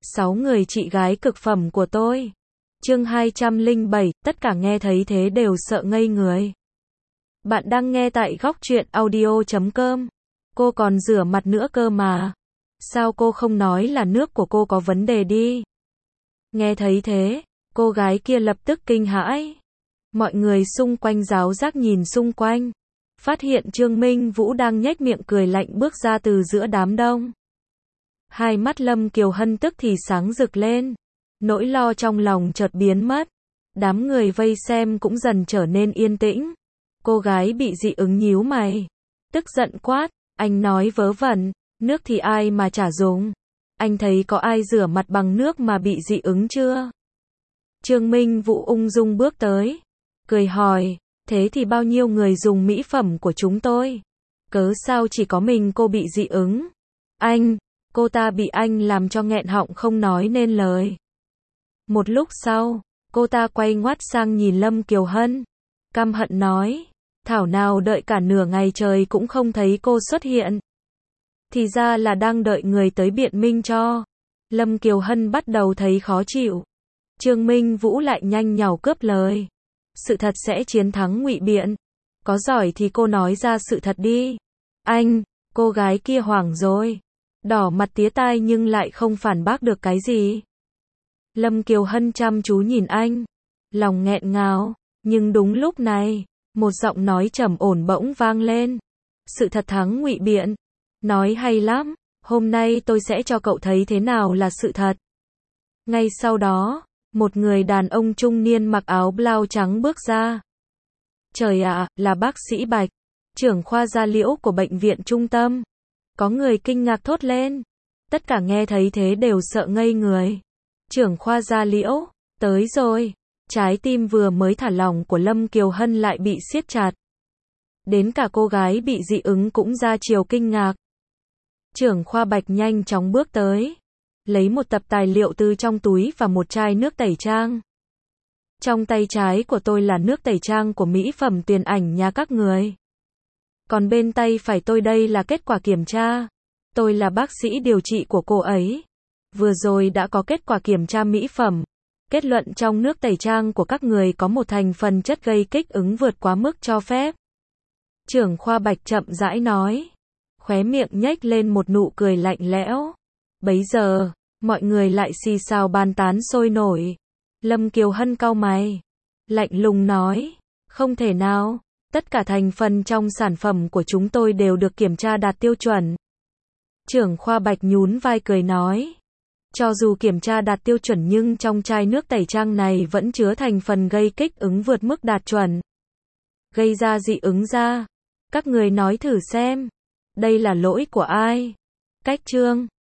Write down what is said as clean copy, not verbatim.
6 người chị gái cực phẩm của tôi. Chương 207, tất cả nghe thấy thế đều sợ ngây người. Bạn đang nghe tại góc truyện audio.com. Cô còn rửa mặt nữa cơ mà. Sao cô không nói là nước của cô có vấn đề đi? Nghe thấy thế, cô gái kia lập tức kinh hãi. Mọi người xung quanh giáo giác nhìn xung quanh. Phát hiện Trương Minh Vũ đang nhếch miệng cười lạnh bước ra từ giữa đám đông. Hai mắt Lâm Kiều Hân tức thì sáng rực lên. Nỗi lo trong lòng chợt biến mất. Đám người vây xem cũng dần trở nên yên tĩnh. Cô gái bị dị ứng nhíu mày. Tức giận quát, anh nói vớ vẩn, nước thì ai mà chả dùng. Anh thấy có ai rửa mặt bằng nước mà bị dị ứng chưa? Trương Minh Vũ ung dung bước tới. Cười hỏi, thế thì bao nhiêu người dùng mỹ phẩm của chúng tôi? Cớ sao chỉ có mình cô bị dị ứng? Anh, cô ta bị anh làm cho nghẹn họng không nói nên lời. Một lúc sau, cô ta quay ngoắt sang nhìn Lâm Kiều Hân. Căm hận nói, thảo nào đợi cả nửa ngày trời cũng không thấy cô xuất hiện. Thì ra là đang đợi người tới biện minh cho. Lâm Kiều Hân bắt đầu thấy khó chịu. Trương Minh Vũ lại nhanh nhảu cướp lời. Sự thật sẽ chiến thắng ngụy biện. Có giỏi thì cô nói ra sự thật đi. Anh, cô gái kia hoảng rồi. Đỏ mặt tía tai nhưng lại không phản bác được cái gì. Lâm Kiều Hân chăm chú nhìn anh. Lòng nghẹn ngào. Nhưng đúng lúc này, một giọng nói trầm ổn bỗng vang lên. Sự thật thắng ngụy biện. Nói hay lắm. Hôm nay tôi sẽ cho cậu thấy thế nào là sự thật. Ngay sau đó, một người đàn ông trung niên mặc áo blau trắng bước ra. Trời ạ, là bác sĩ Bạch, trưởng khoa da liễu của bệnh viện trung tâm. Có người kinh ngạc thốt lên. Tất cả nghe thấy thế đều sợ ngây người. Trưởng khoa da liễu, tới rồi. Trái tim vừa mới thả lỏng của Lâm Kiều Hân lại bị siết chặt. Đến cả cô gái bị dị ứng cũng ra chiều kinh ngạc. Trưởng khoa Bạch nhanh chóng bước tới. Lấy một tập tài liệu từ trong túi và một chai nước tẩy trang. Trong tay trái của tôi là nước tẩy trang của mỹ phẩm Tuyền Ảnh nhà các người. Còn bên tay phải tôi đây là kết quả kiểm tra. Tôi là bác sĩ điều trị của cô ấy. Vừa rồi đã có kết quả kiểm tra mỹ phẩm. Kết luận trong nước tẩy trang của các người có một thành phần chất gây kích ứng vượt quá mức cho phép. Trưởng khoa Bạch chậm rãi nói. Khóe miệng nhếch lên một nụ cười lạnh lẽo. Bấy giờ, mọi người lại xì xào bàn tán sôi nổi. Lâm Kiều Hân cau mày. Lạnh lùng nói. Không thể nào. Tất cả thành phần trong sản phẩm của chúng tôi đều được kiểm tra đạt tiêu chuẩn. Trưởng khoa Bạch nhún vai cười nói. Cho dù kiểm tra đạt tiêu chuẩn nhưng trong chai nước tẩy trang này vẫn chứa thành phần gây kích ứng vượt mức đạt chuẩn. Gây ra dị ứng ra. Các người nói thử xem. Đây là lỗi của ai? Cách Trương